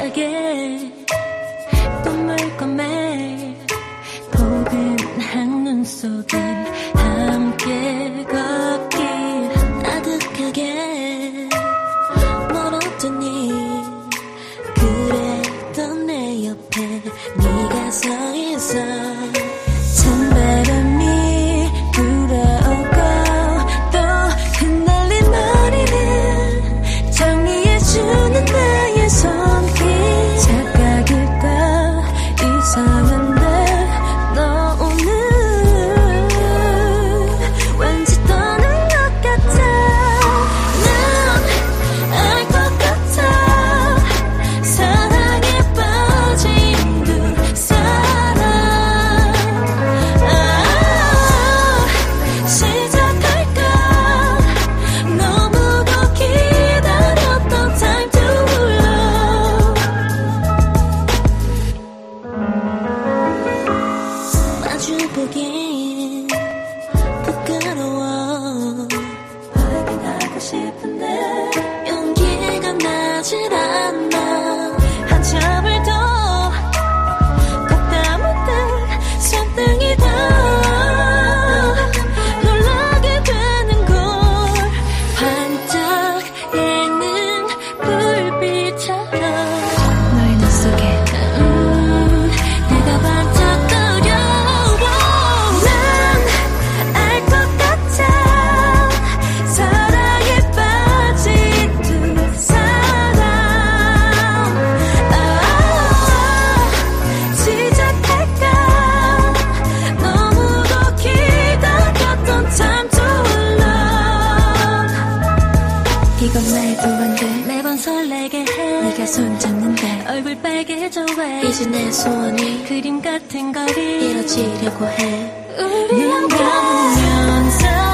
아득하게 꿈을 꿔매 포근한 눈 속을 함께 걷길 아득하게 멀었더니 그랬던 내 옆에 네가 서 있어 찬바람이 불어오고 또 흩날린 머리는 정리해주는 나의 손길 착각일까 이상한데 너 오늘 왠지 떠난 것 같아 난 알 것 같아 사랑에 빠진 두 사람 시작할까 너무도 기다렸던 time to love 마주보긴 부끄러워 확인하고 싶은데 용기가 나질 않아 한참을 더 걷다 문득 손등이 더 놀라게 되는 걸 반짝이는 불빛처럼 너의 눈 속에 내가 반짝거려 난 알 것 같아 사랑에 빠진 두 사람 시작할까 너무도 기다렸던 time to love 이건 말도 안 돼 매번 설레게 해 네가 손잡는데 얼굴 빨개져 왜 이제 내 소원이 그림 같은 거리 이뤄지려고 해 우리 한 번은 연상